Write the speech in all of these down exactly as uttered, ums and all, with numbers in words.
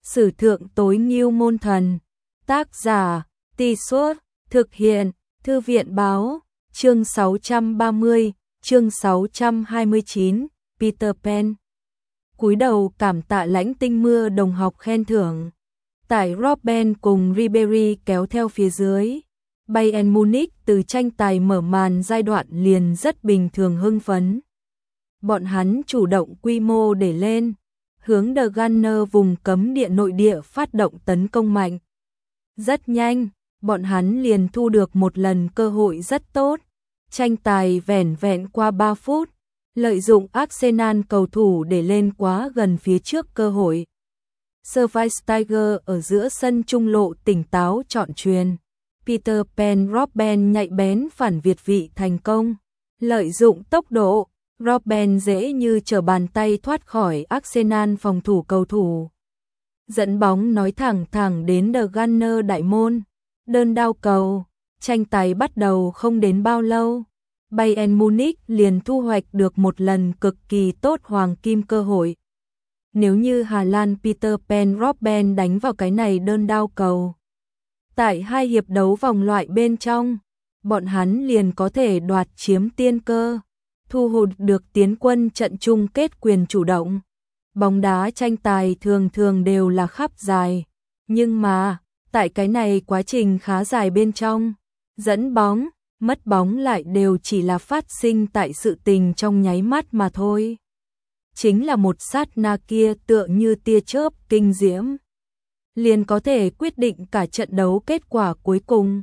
Sử thượng tối ngưu môn thần. Tác giả, Tì Suốt, thực hiện, Thư viện báo, chương sáu trăm ba mươi, chương sáu trăm hai mươi chín, Peter Pan. Cúi đầu cảm tạ lãnh tinh mưa đồng học khen thưởng. Tải Robben cùng Ribery kéo theo phía dưới. Bayern Munich từ tranh tài mở màn giai đoạn liền rất bình thường hưng phấn. Bọn hắn chủ động quy mô để lên, hướng The Gunner vùng cấm địa nội địa phát động tấn công mạnh. Rất nhanh, bọn hắn liền thu được một lần cơ hội rất tốt. Tranh tài vẻn vẹn qua ba phút, lợi dụng Arsenal cầu thủ để lên quá gần phía trước cơ hội. Schweinsteiger ở giữa sân trung lộ tỉnh táo chọn chuyền. Peter Pan Robben nhạy bén phản việt vị thành công. Lợi dụng tốc độ, Robben dễ như trở bàn tay thoát khỏi Arsenal phòng thủ cầu thủ. Dẫn bóng nói thẳng thẳng đến The Gunner đại môn. Đơn đao cầu, tranh tài bắt đầu không đến bao lâu. Bayern Munich liền thu hoạch được một lần cực kỳ tốt hoàng kim cơ hội. Nếu như Hà Lan Peter Pan Robben đánh vào cái này đơn đao cầu. Tại hai hiệp đấu vòng loại bên trong, bọn hắn liền có thể đoạt chiếm tiên cơ, thu hút được tiến quân trận chung kết quyền chủ động. Bóng đá tranh tài thường thường đều là khắp dài, nhưng mà, tại cái này quá trình khá dài bên trong, dẫn bóng, mất bóng lại đều chỉ là phát sinh tại sự tình trong nháy mắt mà thôi. Chính là một sát na kia tựa như tia chớp kinh diễm, liền có thể quyết định cả trận đấu kết quả cuối cùng.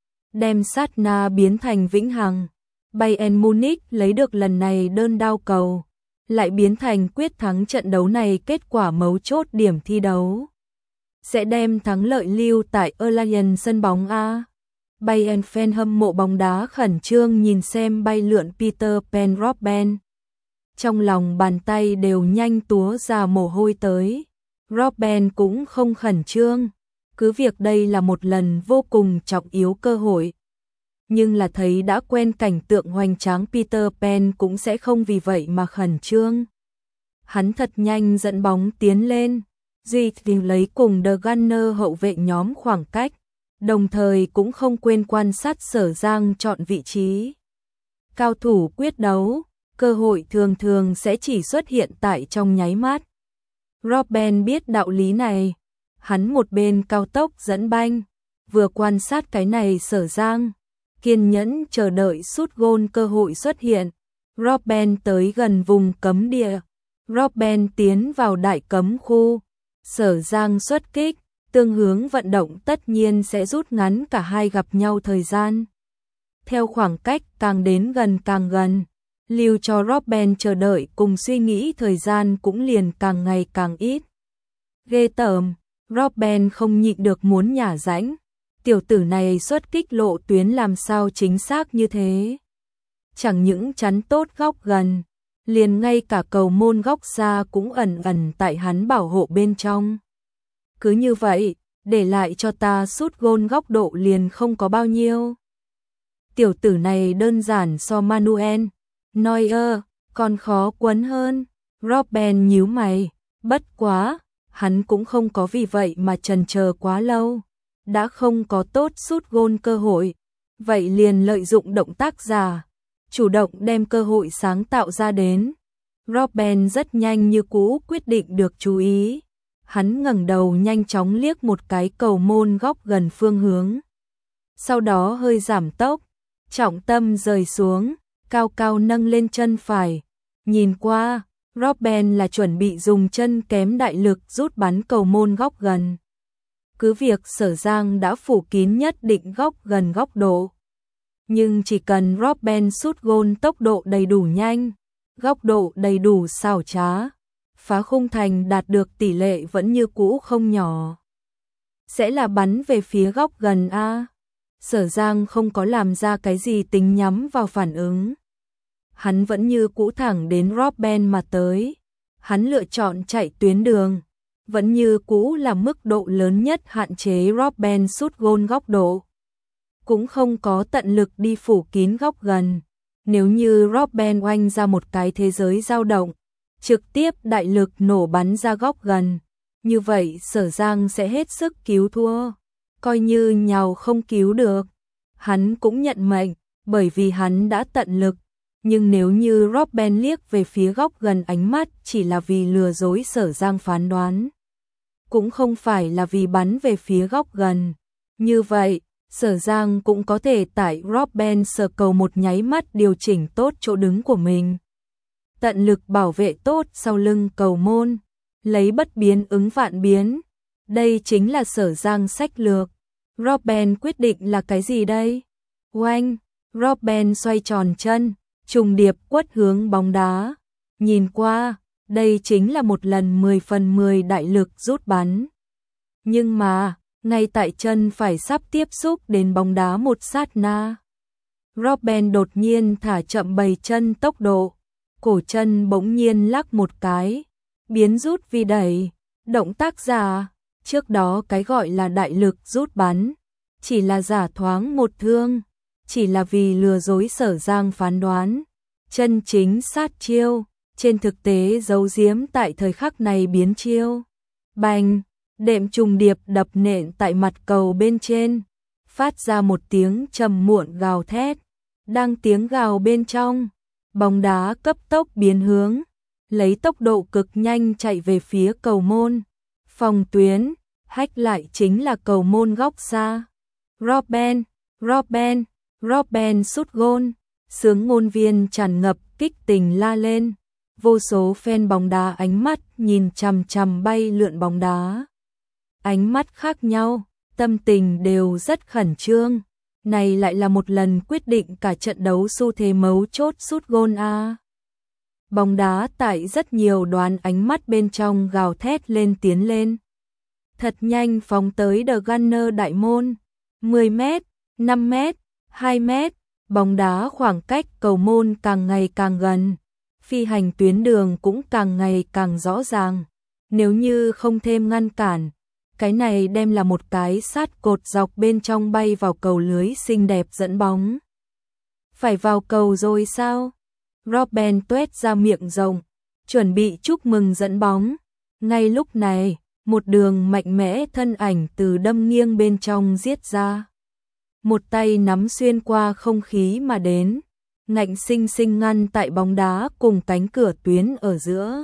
Đem sát na biến thành vĩnh hằng. Bayern Munich lấy được lần này đơn đao cầu, lại biến thành quyết thắng trận đấu này kết quả mấu chốt điểm thi đấu. Sẽ đem thắng lợi lưu tại Allianz sân bóng A. Bayern fan hâm mộ bóng đá khẩn trương nhìn xem bay lượn Peter Pan Robben. Trong lòng bàn tay đều nhanh túa ra mồ hôi tới. Robben cũng không khẩn trương, cứ việc đây là một lần vô cùng trọng yếu cơ hội. Nhưng là thấy đã quen cảnh tượng hoành tráng Peter Pan cũng sẽ không vì vậy mà khẩn trương. Hắn thật nhanh dẫn bóng tiến lên, duy tìm lấy cùng The Gunner hậu vệ nhóm khoảng cách, đồng thời cũng không quên quan sát Sở Giang chọn vị trí. Cao thủ quyết đấu, cơ hội thường thường sẽ chỉ xuất hiện tại trong nháy mắt. Robben biết đạo lý này, hắn một bên cao tốc dẫn banh, vừa quan sát cái này Sở Giang, kiên nhẫn chờ đợi sút gôn cơ hội xuất hiện. Robben tới gần vùng cấm địa, Robben tiến vào đại cấm khu, Sở Giang xuất kích, tương hướng vận động tất nhiên sẽ rút ngắn cả hai gặp nhau thời gian. Theo khoảng cách càng đến gần càng gần, lưu cho Robben chờ đợi cùng suy nghĩ thời gian cũng liền càng ngày càng ít. Ghê tởm, Robben không nhịn được muốn nhả rãnh. Tiểu tử này xuất kích lộ tuyến làm sao chính xác như thế? Chẳng những chắn tốt góc gần, liền ngay cả cầu môn góc xa cũng ẩn ẩn tại hắn bảo hộ bên trong. Cứ như vậy, để lại cho ta sút gôn góc độ liền không có bao nhiêu. Tiểu tử này đơn giản so Manuel Neuer còn khó quấn hơn. Robben nhíu mày, bất quá, hắn cũng không có vì vậy mà chần chờ quá lâu. Đã không có tốt sút gôn cơ hội, vậy liền lợi dụng động tác giả, chủ động đem cơ hội sáng tạo ra đến. Robben rất nhanh như cũ quyết định được chú ý. Hắn ngẩng đầu nhanh chóng liếc một cái cầu môn góc gần phương hướng. Sau đó hơi giảm tốc, trọng tâm rời xuống, cao cao nâng lên chân phải. Nhìn qua, Robben là chuẩn bị dùng chân kém đại lực rút bắn cầu môn góc gần. Cứ việc Sở Giang đã phủ kín nhất định góc gần góc độ. Nhưng chỉ cần Robben sút gôn tốc độ đầy đủ nhanh, góc độ đầy đủ xảo trá, phá khung thành đạt được tỷ lệ vẫn như cũ không nhỏ. Sẽ là bắn về phía góc gần A. Sở Giang không có làm ra cái gì tính nhắm vào phản ứng. Hắn vẫn như cũ thẳng đến Robben mà tới. Hắn lựa chọn chạy tuyến đường. Vẫn như cũ là mức độ lớn nhất hạn chế Robben sút gôn góc độ. Cũng không có tận lực đi phủ kín góc gần. Nếu như Robben oanh ra một cái thế giới dao động, trực tiếp đại lực nổ bắn ra góc gần, như vậy Sở Giang sẽ hết sức cứu thua, coi như nhào không cứu được, hắn cũng nhận mệnh, bởi vì hắn đã tận lực. Nhưng nếu như Robben liếc về phía góc gần ánh mắt chỉ là vì lừa dối Sở Giang phán đoán, cũng không phải là vì bắn về phía góc gần. Như vậy, Sở Giang cũng có thể tại Robben sở cầu một nháy mắt điều chỉnh tốt chỗ đứng của mình. Tận lực bảo vệ tốt sau lưng cầu môn, lấy bất biến ứng vạn biến. Đây chính là Sở Giang sách lược. Robben quyết định là cái gì đây? Oanh, Robben xoay tròn chân, trùng điệp quất hướng bóng đá. Nhìn qua, đây chính là một lần mười phần mười đại lực rút bắn. Nhưng mà, ngay tại chân phải sắp tiếp xúc đến bóng đá một sát na, Robben đột nhiên thả chậm bầy chân tốc độ, cổ chân bỗng nhiên lắc một cái, biến rút vi đẩy. Động tác giả, trước đó cái gọi là đại lực rút bắn, chỉ là giả thoáng một thương, chỉ là vì lừa dối Sở Giang phán đoán. Chân chính sát chiêu, trên thực tế giấu giếm tại thời khắc này biến chiêu. Bành, đệm trùng điệp đập nện tại mặt cầu bên trên, phát ra một tiếng trầm muộn gào thét. Đang tiếng gào bên trong, bóng đá cấp tốc biến hướng, lấy tốc độ cực nhanh chạy về phía cầu môn. Phòng tuyến, hách lại chính là cầu môn góc xa. Robben, Robben, Robben sút gôn, sướng ngôn viên tràn ngập kích tình la lên. Vô số fan bóng đá ánh mắt nhìn chằm chằm bay lượn bóng đá. Ánh mắt khác nhau, tâm tình đều rất khẩn trương. Này lại là một lần quyết định cả trận đấu xu thế mấu chốt sút gôn a. Bóng đá tại rất nhiều đoán ánh mắt bên trong gào thét lên tiến lên. Thật nhanh phóng tới The Gunner đại môn. mười mét, năm mét, hai mét, bóng đá khoảng cách cầu môn càng ngày càng gần. Phi hành tuyến đường cũng càng ngày càng rõ ràng. Nếu như không thêm ngăn cản, cái này đem là một cái sát cột dọc bên trong bay vào cầu lưới xinh đẹp dẫn bóng. Phải vào cầu rồi sao? Robben tuét ra miệng rộng, chuẩn bị chúc mừng dẫn bóng. Ngay lúc này, một đường mạnh mẽ thân ảnh từ đâm nghiêng bên trong giết ra. Một tay nắm xuyên qua không khí mà đến, ngạnh sinh sinh ngăn tại bóng đá cùng cánh cửa tuyến ở giữa.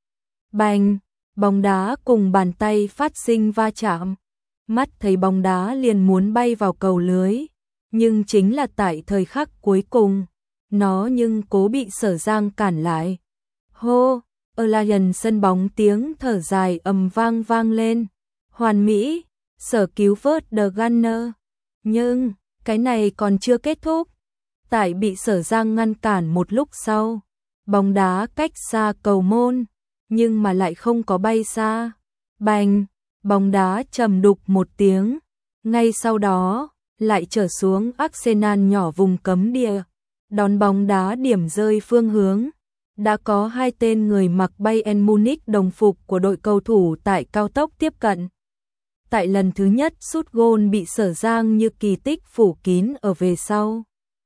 Bành, bóng đá cùng bàn tay phát sinh va chạm. Mắt thấy bóng đá liền muốn bay vào cầu lưới, nhưng chính là tại thời khắc cuối cùng, nó nhưng cố bị Sở Giang cản lại. Hô, ở Lion sân bóng tiếng thở dài ầm vang vang lên. Hoàn mỹ, Sở cứu vớt The Gunner. Nhưng, cái này còn chưa kết thúc. Tại bị Sở Giang ngăn cản một lúc sau, bóng đá cách xa cầu môn, nhưng mà lại không có bay xa. Bành, bóng đá trầm đục một tiếng, ngay sau đó, lại trở xuống Arsenal nhỏ vùng cấm địa. Đón bóng đá điểm rơi phương hướng. Đã có hai tên người mặc Bayern Munich đồng phục của đội cầu thủ tại cao tốc tiếp cận. Tại lần thứ nhất sút gôn bị Sở Giang như kỳ tích phủ kín ở về sau.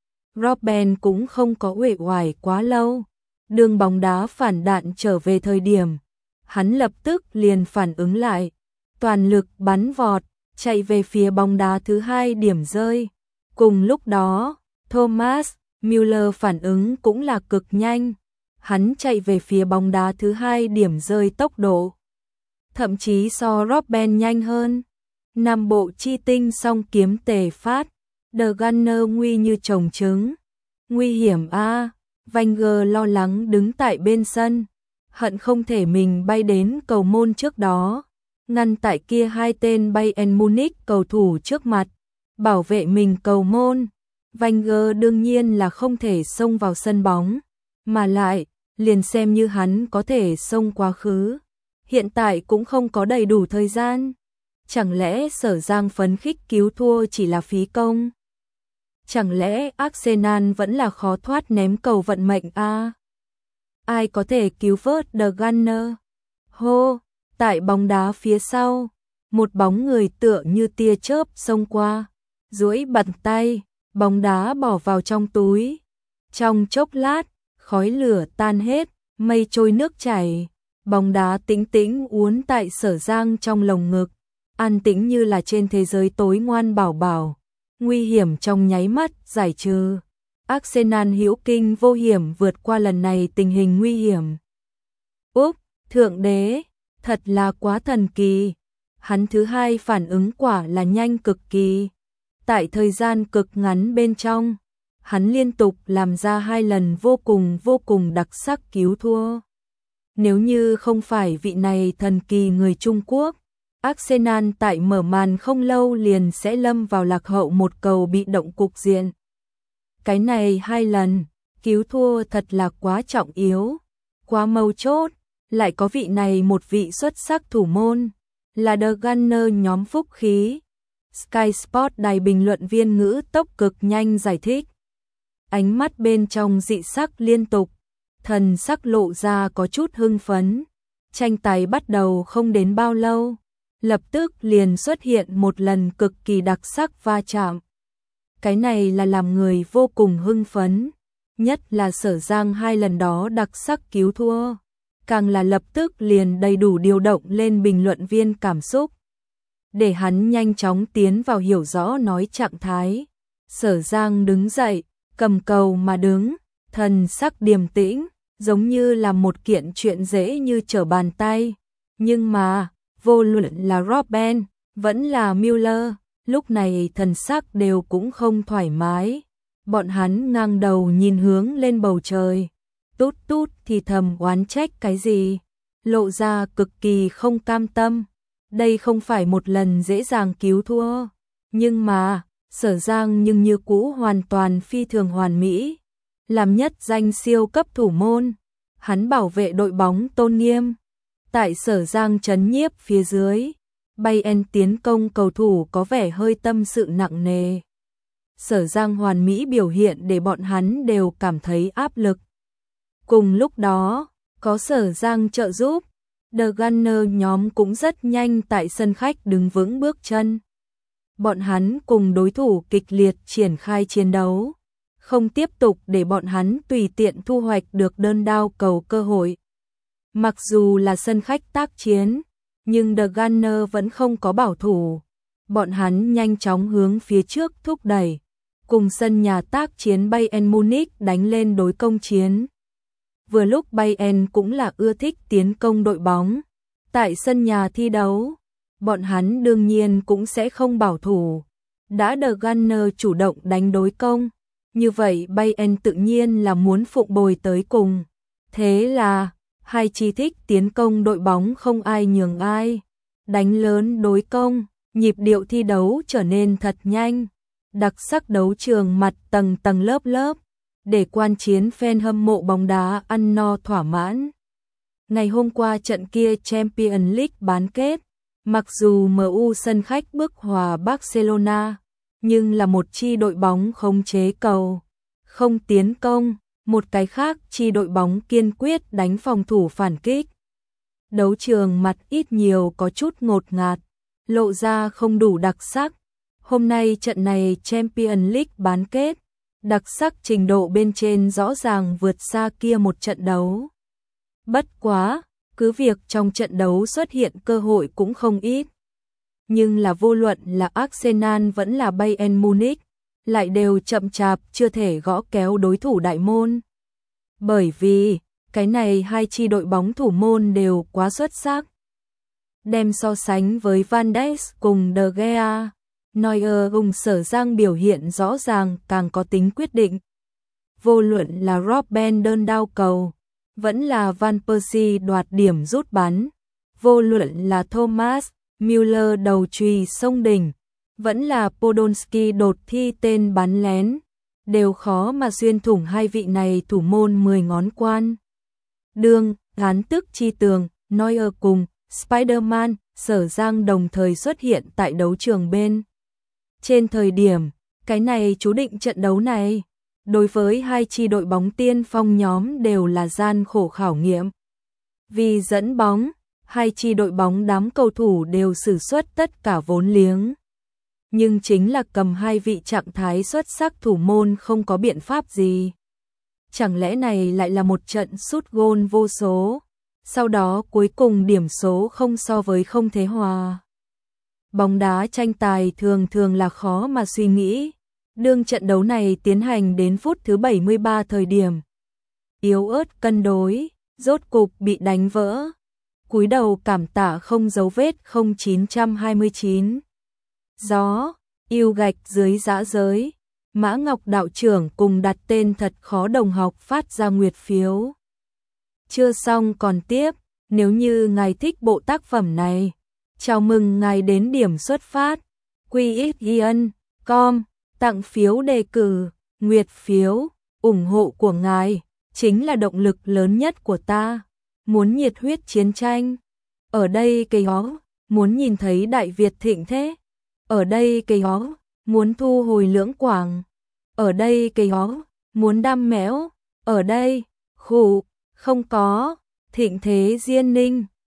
Robben cũng không có uể oải quá lâu. Đường bóng đá phản đạn trở về thời điểm, hắn lập tức liền phản ứng lại, toàn lực bắn vọt, chạy về phía bóng đá thứ hai điểm rơi. Cùng lúc đó, Thomas Müller phản ứng cũng là cực nhanh. Hắn chạy về phía bóng đá thứ hai điểm rơi tốc độ, thậm chí so Robben nhanh hơn. Năm bộ chi tinh song kiếm tề phát, The Gunner nguy như trồng trứng. Nguy hiểm a, à, Wenger lo lắng đứng tại bên sân, hận không thể mình bay đến cầu môn trước đó, ngăn tại kia hai tên Bayern Munich cầu thủ trước mặt, bảo vệ mình cầu môn. Wenger đương nhiên là không thể xông vào sân bóng, mà lại, liền xem như hắn có thể xông quá khứ, hiện tại cũng không có đầy đủ thời gian. Chẳng lẽ Sở Giang phấn khích cứu thua chỉ là phí công? Chẳng lẽ Arsenal vẫn là khó thoát ném cầu vận mệnh a? À? Ai có thể cứu vớt The Gunner? Hô, tại bóng đá phía sau, một bóng người tựa như tia chớp xông qua, duỗi bàn tay, bóng đá bỏ vào trong túi. Trong chốc lát, khói lửa tan hết, mây trôi nước chảy. Bóng đá tĩnh tĩnh uốn tại Sở Giang trong lồng ngực, an tĩnh như là trên thế giới tối ngoan bảo bảo, nguy hiểm trong nháy mắt giải trừ. Arsenal hữu kinh vô hiểm vượt qua lần này tình hình nguy hiểm. Úp, thượng đế, thật là quá thần kỳ. Hắn thứ hai phản ứng quả là nhanh cực kỳ. Tại thời gian cực ngắn bên trong, hắn liên tục làm ra hai lần vô cùng vô cùng đặc sắc cứu thua. Nếu như không phải vị này thần kỳ người Trung Quốc, Arsenal tại mở màn không lâu liền sẽ lâm vào lạc hậu một cầu bị động cục diện. Cái này hai lần, cứu thua thật là quá trọng yếu, quá mấu chốt, lại có vị này một vị xuất sắc thủ môn, là The Gunner nhóm phúc khí. Sky Sport đài bình luận viên ngữ tốc cực nhanh giải thích. Ánh mắt bên trong dị sắc liên tục, thần sắc lộ ra có chút hưng phấn. Tranh tài bắt đầu không đến bao lâu, lập tức liền xuất hiện một lần cực kỳ đặc sắc va chạm. Cái này là làm người vô cùng hưng phấn, nhất là Sở Giang hai lần đó đặc sắc cứu thua, càng là lập tức liền đầy đủ điều động lên bình luận viên cảm xúc, để hắn nhanh chóng tiến vào hiểu rõ nói trạng thái. Sở Giang đứng dậy, cầm cầu mà đứng, thần sắc điềm tĩnh, giống như là một kiện chuyện dễ như trở bàn tay. Nhưng mà, vô luận là Robben, vẫn là Müller, lúc này thần sắc đều cũng không thoải mái. Bọn hắn ngang đầu nhìn hướng lên bầu trời, tút tút thì thầm oán trách cái gì, lộ ra cực kỳ không cam tâm. Đây không phải một lần dễ dàng cứu thua, nhưng mà, Sở Giang nhưng như cũ hoàn toàn phi thường hoàn mỹ. Làm nhất danh siêu cấp thủ môn, hắn bảo vệ đội bóng tôn nghiêm. Tại Sở Giang trấn nhiếp phía dưới, Bayern tiến công cầu thủ có vẻ hơi tâm sự nặng nề. Sở Giang hoàn mỹ biểu hiện để bọn hắn đều cảm thấy áp lực. Cùng lúc đó, có Sở Giang trợ giúp, The Gunner nhóm cũng rất nhanh tại sân khách đứng vững bước chân. Bọn hắn cùng đối thủ kịch liệt triển khai chiến đấu, không tiếp tục để bọn hắn tùy tiện thu hoạch được đơn đao cầu cơ hội. Mặc dù là sân khách tác chiến, nhưng The Gunner vẫn không có bảo thủ. Bọn hắn nhanh chóng hướng phía trước thúc đẩy, cùng sân nhà tác chiến Bayern Munich đánh lên đối công chiến. Vừa lúc Bayern cũng là ưa thích tiến công đội bóng, tại sân nhà thi đấu, bọn hắn đương nhiên cũng sẽ không bảo thủ. Đã The Gunner chủ động đánh đối công, như vậy Bayern tự nhiên là muốn phụng bồi tới cùng. Thế là, hai chi thích tiến công đội bóng không ai nhường ai, đánh lớn đối công, nhịp điệu thi đấu trở nên thật nhanh. Đặc sắc đấu trường mặt tầng tầng lớp lớp, để quan chiến fan hâm mộ bóng đá ăn no thỏa mãn. Ngày hôm qua trận kia Champions League bán kết, mặc dù em u sân khách bức hòa Barcelona, nhưng là một chi đội bóng khống chế cầu, không tiến công, một cái khác chi đội bóng kiên quyết đánh phòng thủ phản kích. Đấu trường mặt ít nhiều có chút ngột ngạt, lộ ra không đủ đặc sắc. Hôm nay trận này Champions League bán kết, đặc sắc trình độ bên trên rõ ràng vượt xa kia một trận đấu. Bất quá, cứ việc trong trận đấu xuất hiện cơ hội cũng không ít. Nhưng là vô luận là Arsenal vẫn là Bayern Munich, lại đều chậm chạp chưa thể gõ kéo đối thủ đại môn. Bởi vì, cái này hai chi đội bóng thủ môn đều quá xuất sắc. Đem so sánh với Van Dijk cùng De Gea, Neuer cùng Sở Giang biểu hiện rõ ràng càng có tính quyết định. Vô luận là Robben đơn đao cầu, vẫn là Van Persie đoạt điểm rút bắn, vô luận là Thomas Müller đầu chùy sông đỉnh, vẫn là Podolski đột thi tên bắn lén, đều khó mà xuyên thủng hai vị này thủ môn mười ngón quan. Đương, Hán Tức Chi Tường, Neuer cùng Spider-Man, Sở Giang đồng thời xuất hiện tại đấu trường bên. Trên thời điểm, cái này chú định trận đấu này, đối với hai chi đội bóng tiên phong nhóm đều là gian khổ khảo nghiệm. Vì dẫn bóng, hai chi đội bóng đám cầu thủ đều sử xuất tất cả vốn liếng. Nhưng chính là cầm hai vị trạng thái xuất sắc thủ môn không có biện pháp gì. Chẳng lẽ này lại là một trận sút gôn vô số? sau đó cuối cùng điểm số không so với không thế hòa. Bóng đá tranh tài thường thường là khó mà suy nghĩ. Đương trận đấu này tiến hành đến phút thứ bảy mươi ba thời điểm yếu ớt cân đối, rốt cục bị đánh vỡ. Cúi đầu cảm tạ không dấu vết không chín hai chín. Gió, yêu gạch dưới dã giới. Mã Ngọc đạo trưởng cùng đặt tên thật khó đồng học phát ra nguyệt phiếu. Chưa xong còn tiếp, nếu như ngài thích bộ tác phẩm này, chào mừng ngài đến điểm xuất phát quy ích yên chấm com tặng phiếu đề cử, nguyệt phiếu, ủng hộ của ngài chính là động lực lớn nhất của ta. Muốn nhiệt huyết chiến tranh, ở đây cây ó, muốn nhìn thấy Đại Việt thịnh thế, ở đây cây ó, muốn thu hồi Lưỡng Quảng, ở đây cây ó, muốn đam mẽo, ở đây, khủ, không có, thịnh thế Diên Ninh.